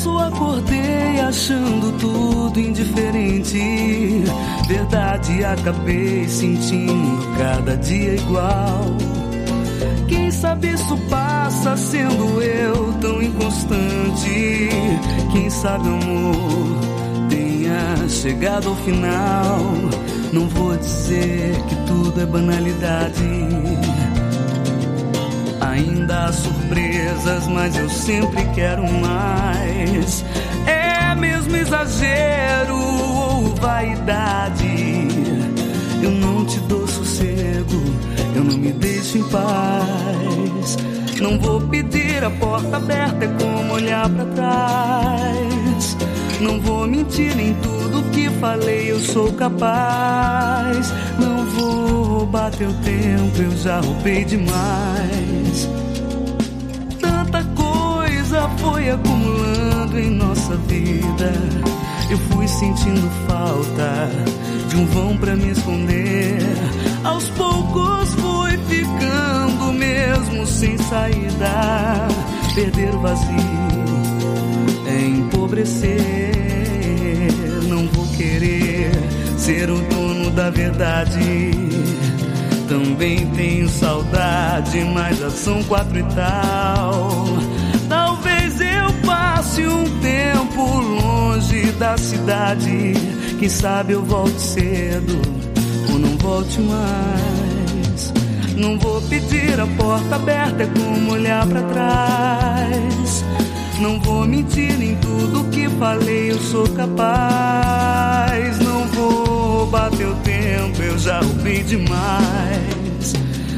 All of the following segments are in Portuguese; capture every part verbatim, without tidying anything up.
Confesso, acordei achando tudo indiferente. Verdade, acabei sentindo cada dia igual. Quem sabe isso passa sendo eu tão inconstante. Quem sabe o amor tenha chegado ao final. Não vou dizer que tudo é banalidade. Ainda há surpresas, mas eu sempre quero mais. É mesmo exagero ou vaidade? Eu não te dou sossego, eu não me deixo em paz. Não vou pedir a porta aberta, é como olhar pra trás. Não vou mentir em tudo que falei, eu sou capaz. Não vou roubar teu tempo, eu já roubei demais. Tanta coisa foi acumulando em nossa vida. Eu fui sentindo falta de um vão pra me esconder. Aos poucos fui ficando mesmo sem saída. Perder o vazio é empobrecer. Não vou querer ser o dono da verdade. Também tenho saudade, mas já são quatro e tal. Talvez eu passe um tempo longe da cidade. Quem sabe eu volte cedo ou não volte mais. Não vou pedir a porta aberta, é como olhar pra trás. Não vou mentir em tudo que falei, eu sou capaz. Não vou roubar teu tempo, eu já roubei demais.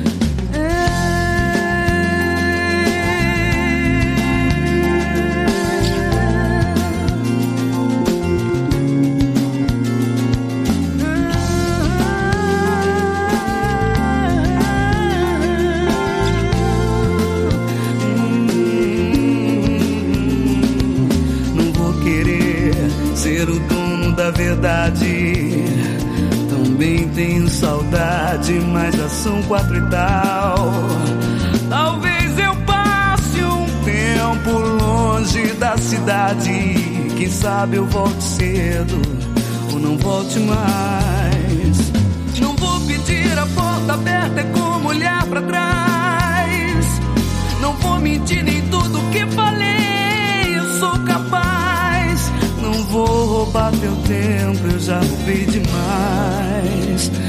Ser o dono da verdade. Também tenho saudade, mas já são quatro e tal. Talvez eu passe um tempo longe da cidade. Quem sabe eu volte cedo ou não volte mais. Não vou pedir a porta aberta, é como olhar pra trás. Não vou mentir em tudo que falei, eu sou capaz. Não vou roubar teu tempo, eu já roubei demais.